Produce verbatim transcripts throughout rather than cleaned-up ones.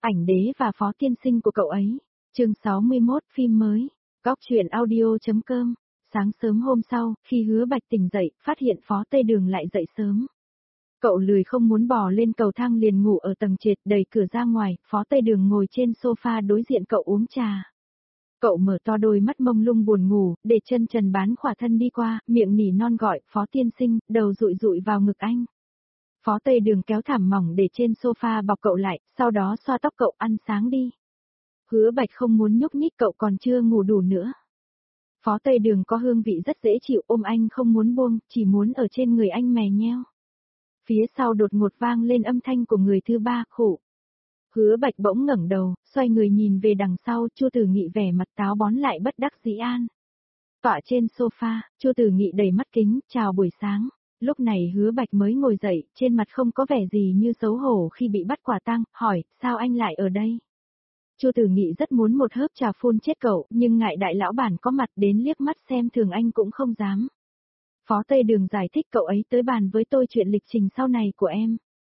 Ảnh đế và phó tiên sinh của cậu ấy. Chương sáu mươi mốt phim mới. Góc truyện audio.com. Sáng sớm hôm sau, khi Hứa Bạch tỉnh dậy, phát hiện Phó Tây Đường lại dậy sớm. Cậu lười không muốn bò lên cầu thang liền ngủ ở tầng trệt, đẩy cửa ra ngoài, Phó Tây Đường ngồi trên sofa đối diện cậu uống trà. Cậu mở to đôi mắt mông lung buồn ngủ, để chân trần bán khỏa thân đi qua, miệng nỉ non gọi, Phó tiên sinh, đầu dụi dụi vào ngực anh. Phó Tây Đường kéo thảm mỏng để trên sofa bọc cậu lại, sau đó xoa tóc cậu, ăn sáng đi. Hứa Bạch không muốn nhúc nhích, cậu còn chưa ngủ đủ nữa. Phó Tây Đường có hương vị rất dễ chịu, ôm anh không muốn buông, chỉ muốn ở trên người anh mè nheo. Phía sau đột ngột vang lên âm thanh của người thứ ba, khổ. Hứa Bạch bỗng ngẩng đầu, xoay người nhìn về đằng sau, Chu Tử Nghị vẻ mặt táo bón lại bất đắc dĩ an. Tọa trên sofa, Chu Tử Nghị đầy mắt kính, chào buổi sáng. Lúc này Hứa Bạch mới ngồi dậy, trên mặt không có vẻ gì như xấu hổ khi bị bắt quả tang, hỏi, sao anh lại ở đây? Chu Tử Nghị rất muốn một hớp trà phun chết cậu, nhưng ngại đại lão bản có mặt đến liếc mắt xem thường anh cũng không dám. Phó Tây Đường giải thích cậu ấy tới bàn với tôi chuyện lịch trình sau này của em.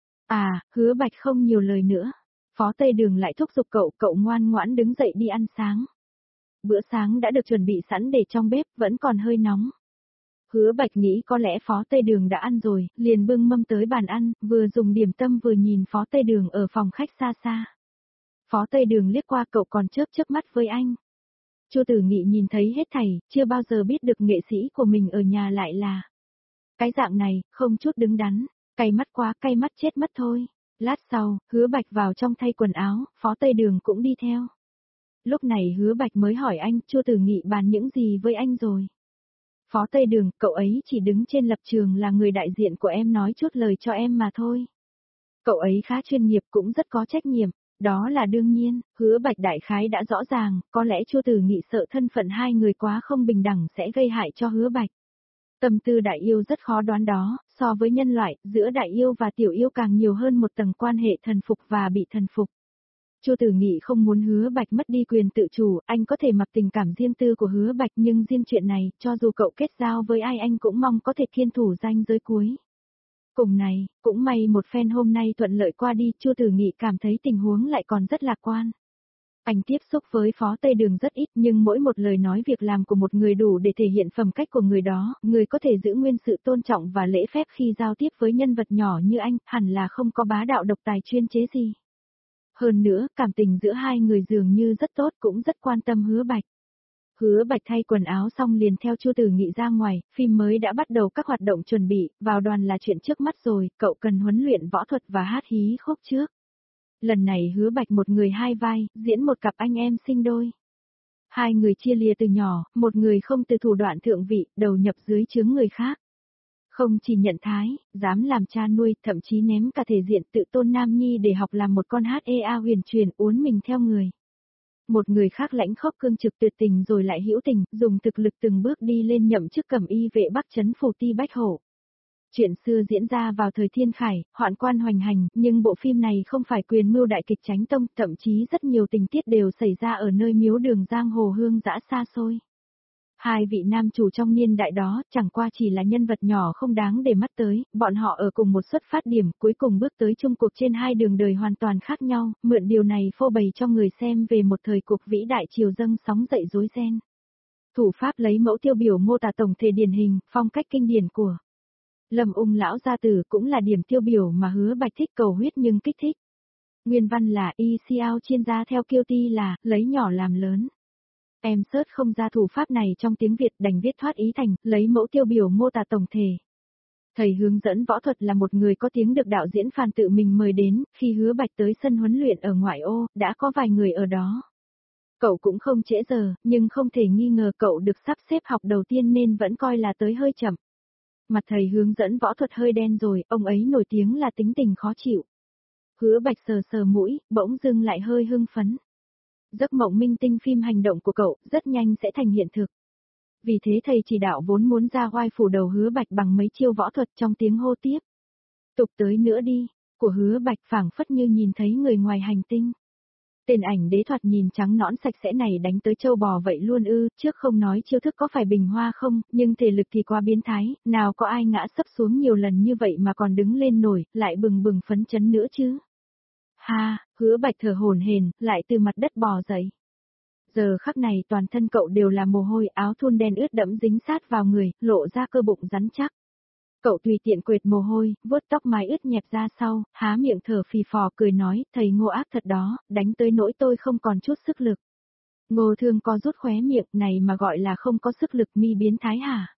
À, Hứa Bạch không nhiều lời nữa. Phó Tây Đường lại thúc giục cậu, cậu ngoan ngoãn đứng dậy đi ăn sáng. Bữa sáng đã được chuẩn bị sẵn để trong bếp, vẫn còn hơi nóng. Hứa Bạch nghĩ có lẽ Phó Tây Đường đã ăn rồi, liền bưng mâm tới bàn ăn, vừa dùng điểm tâm vừa nhìn Phó Tây Đường ở phòng khách xa xa. Phó Tây Đường liếc qua cậu còn chớp chớp mắt với anh. Chu Tử Nghị nhìn thấy hết thảy, chưa bao giờ biết được nghệ sĩ của mình ở nhà lại là cái dạng này, không chút đứng đắn, cay mắt quá, cay mắt chết mất thôi. Lát sau, Hứa Bạch vào trong thay quần áo, Phó Tây Đường cũng đi theo. Lúc này Hứa Bạch mới hỏi anh, Chu Tử Nghị bàn những gì với anh rồi? Phó Tây Đường, cậu ấy chỉ đứng trên lập trường là người đại diện của em nói chút lời cho em mà thôi. Cậu ấy khá chuyên nghiệp cũng rất có trách nhiệm, đó là đương nhiên. Hứa Bạch đại khái đã rõ ràng, có lẽ Chu Tử Nghị sợ thân phận hai người quá không bình đẳng sẽ gây hại cho Hứa Bạch. Tâm tư đại yêu rất khó đoán đó, so với nhân loại, giữa đại yêu và tiểu yêu càng nhiều hơn một tầng quan hệ thần phục và bị thần phục. Chu Tử Nghị không muốn Hứa Bạch mất đi quyền tự chủ, anh có thể mặc tình cảm riêng tư của Hứa Bạch nhưng riêng chuyện này, cho dù cậu kết giao với ai anh cũng mong có thể kiên thủ ranh giới cuối. Cùng này, cũng may một phen hôm nay thuận lợi qua đi, Chu Tử Nghị cảm thấy tình huống lại còn rất lạc quan. Anh tiếp xúc với Phó Tây Đường rất ít nhưng mỗi một lời nói việc làm của một người đủ để thể hiện phẩm cách của người đó, người có thể giữ nguyên sự tôn trọng và lễ phép khi giao tiếp với nhân vật nhỏ như anh, hẳn là không có bá đạo độc tài chuyên chế gì. Hơn nữa, cảm tình giữa hai người dường như rất tốt cũng rất quan tâm Hứa Bạch. Hứa Bạch thay quần áo xong liền theo Chu Tử Nghị ra ngoài, phim mới đã bắt đầu các hoạt động chuẩn bị, vào đoàn là chuyện trước mắt rồi, cậu cần huấn luyện võ thuật và hát hí khúc trước. Lần này Hứa Bạch một người hai vai, diễn một cặp anh em sinh đôi. Hai người chia lìa từ nhỏ, một người không từ thủ đoạn thượng vị, đầu nhập dưới chướng người khác. Không chỉ nhận thái, dám làm cha nuôi, thậm chí ném cả thể diện tự tôn nam nhi để học làm một con hát ê a huyền truyền uốn mình theo người. Một người khác lãnh khốc cương trực tuyệt tình rồi lại hữu tình, dùng thực lực từng bước đi lên nhậm chức cẩm y vệ Bắc trấn phủ ti Bách Hổ. Chuyện xưa diễn ra vào thời Thiên Khải, hoạn quan hoành hành, nhưng bộ phim này không phải quyền mưu đại kịch Chánh Tông, thậm chí rất nhiều tình tiết đều xảy ra ở nơi miếu đường giang hồ hương dã xa xôi. Hai vị nam chủ trong niên đại đó chẳng qua chỉ là nhân vật nhỏ không đáng để mắt tới, bọn họ ở cùng một xuất phát điểm, cuối cùng bước tới chung cuộc trên hai đường đời hoàn toàn khác nhau, mượn điều này phô bày cho người xem về một thời cuộc vĩ đại triều dâng sóng dậy rối ren. Thủ pháp lấy mẫu tiêu biểu mô tả tổng thể điển hình, phong cách kinh điển của Lâm Ung lão gia tử cũng là điểm tiêu biểu mà Hứa Bạch thích, cầu huyết nhưng kích thích. Nguyên văn là y xiao chuyên gia theo kiêu ti là lấy nhỏ làm lớn. Em search không ra thủ pháp này trong tiếng Việt, đành viết thoát ý thành lấy mẫu tiêu biểu mô tả tổng thể. Thầy hướng dẫn võ thuật là một người có tiếng được đạo diễn Phan tự mình mời đến, khi Hứa Bạch tới sân huấn luyện ở ngoại ô, đã có vài người ở đó. Cậu cũng không trễ giờ, nhưng không thể nghi ngờ cậu được sắp xếp học đầu tiên nên vẫn coi là tới hơi chậm. Mặt thầy hướng dẫn võ thuật hơi đen rồi, ông ấy nổi tiếng là tính tình khó chịu. Hứa Bạch sờ sờ mũi, bỗng dưng lại hơi hưng phấn. Giấc mộng minh tinh phim hành động của cậu rất nhanh sẽ thành hiện thực. Vì thế thầy chỉ đạo vốn muốn ra oai phủ đầu Hứa Bạch bằng mấy chiêu võ thuật trong tiếng hô tiếp. Tục tới nữa đi, của Hứa Bạch phảng phất như nhìn thấy người ngoài hành tinh. Tên ảnh đế thoạt nhìn trắng nõn sạch sẽ này đánh tới châu bò vậy luôn ư, trước không nói chiêu thức có phải bình hoa không, nhưng thể lực thì quá biến thái, nào có ai ngã sấp xuống nhiều lần như vậy mà còn đứng lên nổi, lại bừng bừng phấn chấn nữa chứ. Ha, Hứa Bạch thở hổn hển, lại từ mặt đất bò dậy. Giờ khắc này toàn thân cậu đều là mồ hôi, áo thun đen ướt đẫm dính sát vào người, lộ ra cơ bụng rắn chắc. Cậu tùy tiện quệt mồ hôi, vuốt tóc mái ướt nhẹp ra sau, há miệng thở phì phò cười nói, thầy Ngô ác thật đó, đánh tới nỗi tôi không còn chút sức lực. Ngô Thương co rút khóe miệng, này mà gọi là không có sức lực, mi biến thái hả?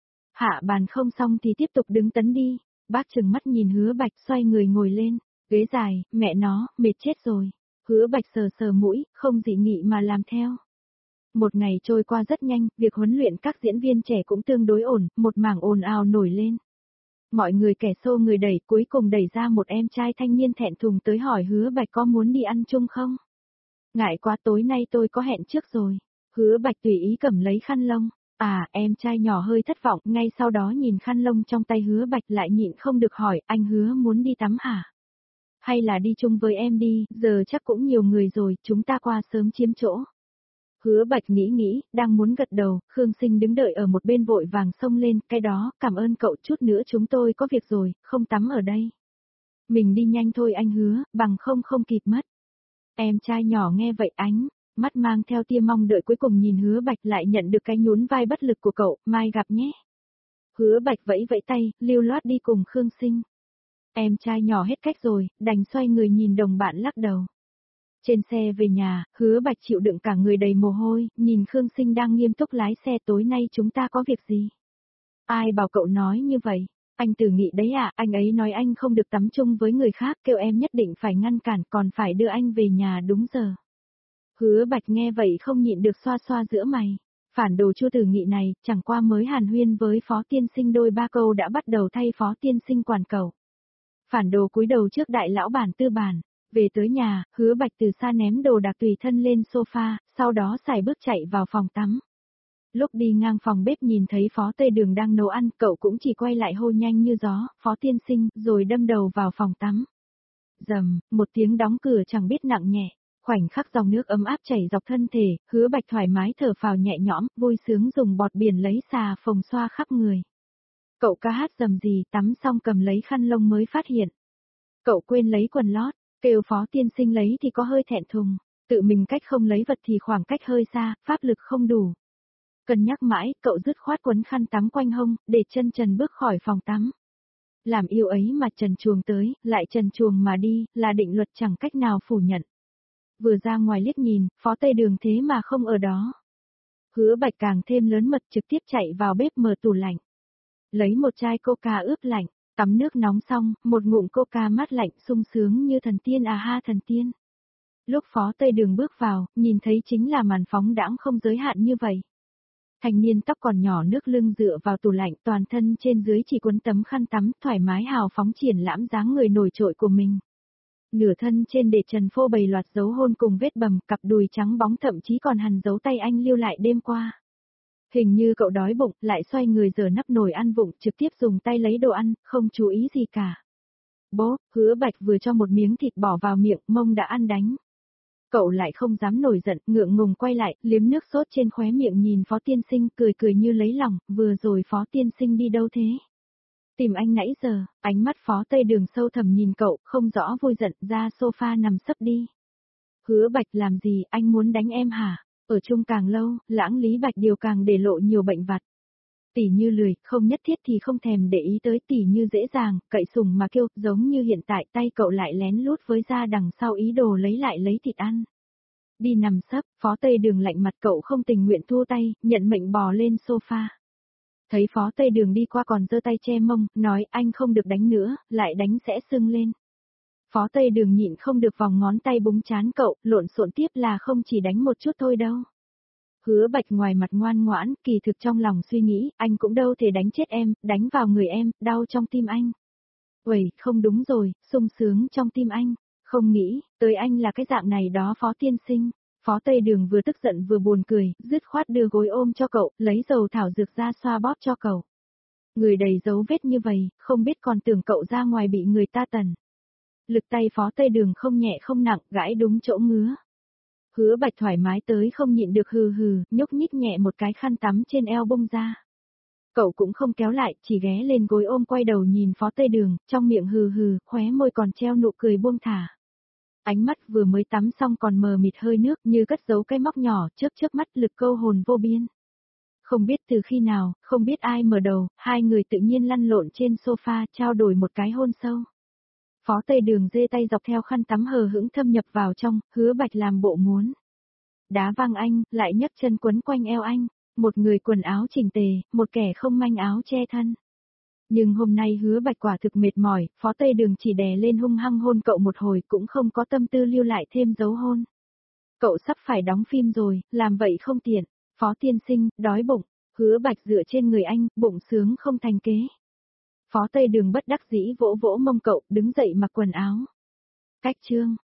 Hạ bàn không xong thì tiếp tục đứng tấn đi. Bác trừng mắt nhìn Hứa Bạch xoay người ngồi lên, ghế dài, mẹ nó, mệt chết rồi. Hứa Bạch sờ sờ mũi, không dị nghị mà làm theo. Một ngày trôi qua rất nhanh, việc huấn luyện các diễn viên trẻ cũng tương đối ổn, một mảng ồn ào nổi lên. Mọi người kẻ xô người đẩy, cuối cùng đẩy ra một em trai thanh niên thẹn thùng tới hỏi Hứa Bạch có muốn đi ăn chung không? Ngại quá, tối nay tôi có hẹn trước rồi. Hứa Bạch tùy ý cầm lấy khăn lông. À, em trai nhỏ hơi thất vọng, ngay sau đó nhìn khăn lông trong tay Hứa Bạch lại nhịn không được hỏi, anh Hứa muốn đi tắm hả? Hay là đi chung với em đi, giờ chắc cũng nhiều người rồi, chúng ta qua sớm chiếm chỗ. Hứa Bạch nghĩ nghĩ, đang muốn gật đầu, Khương Sinh đứng đợi ở một bên vội vàng xông lên, cái đó, cảm ơn cậu, chút nữa chúng tôi có việc rồi, không tắm ở đây. Mình đi nhanh thôi anh Hứa, bằng không không kịp mất. Em trai nhỏ nghe vậy ánh, mắt mang theo tia mong đợi cuối cùng nhìn Hứa Bạch lại nhận được cái nhún vai bất lực của cậu, mai gặp nhé. Hứa Bạch vẫy vẫy tay, lưu loát đi cùng Khương Sinh. Em trai nhỏ hết cách rồi, đành xoay người nhìn đồng bạn lắc đầu. Trên xe về nhà, Hứa Bạch chịu đựng cả người đầy mồ hôi, nhìn Khương Sinh đang nghiêm túc lái xe, tối nay chúng ta có việc gì? Ai bảo cậu nói như vậy? Anh Tử Nghị đấy à, anh ấy nói anh không được tắm chung với người khác, kêu em nhất định phải ngăn cản, còn phải đưa anh về nhà đúng giờ. Hứa Bạch nghe vậy không nhịn được xoa xoa giữa mày. Phản đồ Chu Tử Nghị này, chẳng qua mới hàn huyên với Phó Tiên Sinh đôi ba câu đã bắt đầu thay Phó Tiên Sinh quản cậu. Phản đồ cúi đầu trước đại lão bản tư bản. Về tới nhà, Hứa Bạch từ xa ném đồ đạc tùy thân lên sofa, sau đó xài bước chạy vào phòng tắm. Lúc đi ngang phòng bếp nhìn thấy Phó Tây Đường đang nấu ăn, cậu cũng chỉ quay lại hô nhanh như gió, Phó Tiên Sinh, rồi đâm đầu vào phòng tắm. Dầm, một tiếng đóng cửa chẳng biết nặng nhẹ, khoảnh khắc dòng nước ấm áp chảy dọc thân thể, Hứa Bạch thoải mái thở phào nhẹ nhõm, vui sướng dùng bọt biển lấy xà phòng xoa khắp người. Cậu ca hát dầm gì, tắm xong cầm lấy khăn lông mới phát hiện. Cậu quên lấy quần lót, kêu Phó Tiên Sinh lấy thì có hơi thẹn thùng, tự mình cách không lấy vật thì khoảng cách hơi xa, pháp lực không đủ. Cân nhắc mãi, cậu dứt khoát quấn khăn tắm quanh hông, để chân trần bước khỏi phòng tắm. Làm yêu ấy mà trần truồng tới, lại trần truồng mà đi, là định luật chẳng cách nào phủ nhận. Vừa ra ngoài liếc nhìn, Phó Tây Đường thế mà không ở đó. Hứa Bạch càng thêm lớn mật trực tiếp chạy vào bếp mở tủ lạnh. Lấy một chai coca ướp lạnh, tắm nước nóng xong, một ngụm coca mát lạnh sung sướng như thần tiên à ha thần tiên. Lúc Phó Tây Đường bước vào, nhìn thấy chính là màn phóng đãng không giới hạn như vậy. Thanh niên tóc còn nhỏ nước lưng dựa vào tủ lạnh, toàn thân trên dưới chỉ quấn tấm khăn tắm, thoải mái hào phóng triển lãm dáng người nổi trội của mình. Nửa thân trên để trần phô bày loạt dấu hôn cùng vết bầm, cặp đùi trắng bóng thậm chí còn hằn dấu tay anh lưu lại đêm qua. Hình như cậu đói bụng, lại xoay người giở nắp nồi ăn vụng, trực tiếp dùng tay lấy đồ ăn, không chú ý gì cả. Bố, Hứa Bạch vừa cho một miếng thịt bỏ vào miệng, mông đã ăn đánh. Cậu lại không dám nổi giận, ngượng ngùng quay lại, liếm nước sốt trên khóe miệng nhìn Phó Tiên Sinh, cười cười như lấy lòng, vừa rồi Phó Tiên Sinh đi đâu thế? Tìm anh nãy giờ, ánh mắt Phó Tây Đường sâu thẳm nhìn cậu, không rõ vui giận, ra sofa nằm sấp đi. Hứa Bạch làm gì, anh muốn đánh em hả? Ở chung càng lâu, Lãng Lý Bạch Điều càng để lộ nhiều bệnh vặt. Tỷ như lười, không nhất thiết thì không thèm để ý tới, tỷ như dễ dàng, cậy sùng mà kêu, giống như hiện tại tay cậu lại lén lút với ra đằng sau ý đồ lấy lại lấy thịt ăn. Đi nằm sấp, Phó Tây Đường lạnh mặt, cậu không tình nguyện thua tay, nhận mệnh bò lên sofa. Thấy Phó Tây Đường đi qua còn giơ tay che mông, nói anh không được đánh nữa, lại đánh sẽ sưng lên. Phó Tây Đường nhịn không được vòng ngón tay búng chán cậu, lộn xộn tiếp là không chỉ đánh một chút thôi đâu. Hứa Bạch ngoài mặt ngoan ngoãn, kỳ thực trong lòng suy nghĩ, anh cũng đâu thể đánh chết em, đánh vào người em, đau trong tim anh. Uầy, không đúng rồi, sung sướng trong tim anh, không nghĩ, tới anh là cái dạng này đó Phó Tiên Sinh. Phó Tây Đường vừa tức giận vừa buồn cười, dứt khoát đưa gối ôm cho cậu, lấy dầu thảo dược ra xoa bóp cho cậu. Người đầy dấu vết như vậy, không biết còn tưởng cậu ra ngoài bị người ta tần. Lực tay Phó Tây Đường không nhẹ không nặng, gãi đúng chỗ ngứa. Hứa Bạch thoải mái tới không nhịn được hừ hừ, nhúc nhích nhẹ một cái khăn tắm trên eo bông ra. Cậu cũng không kéo lại, chỉ ghé lên gối ôm quay đầu nhìn Phó Tây Đường, trong miệng hừ hừ, khóe môi còn treo nụ cười buông thả. Ánh mắt vừa mới tắm xong còn mờ mịt hơi nước như cất giấu cái móc nhỏ, chớp chớp mắt lực câu hồn vô biên. Không biết từ khi nào, không biết ai mở đầu, hai người tự nhiên lăn lộn trên sofa trao đổi một cái hôn sâu. Phó Tây Đường giơ tay dọc theo khăn tắm hờ hững thâm nhập vào trong, Hứa Bạch làm bộ muốn đá văng anh, lại nhấc chân quấn quanh eo anh, một người quần áo chỉnh tề, một kẻ không manh áo che thân. Nhưng hôm nay Hứa Bạch quả thực mệt mỏi, Phó Tây Đường chỉ đè lên hung hăng hôn cậu một hồi cũng không có tâm tư lưu lại thêm dấu hôn. Cậu sắp phải đóng phim rồi, làm vậy không tiện. Phó tiên sinh, đói bụng. Hứa Bạch dựa trên người anh, bụng sướng không thành kế. Phó Tây Đường bất đắc dĩ vỗ vỗ mông cậu, đứng dậy mặc quần áo. Cách chương.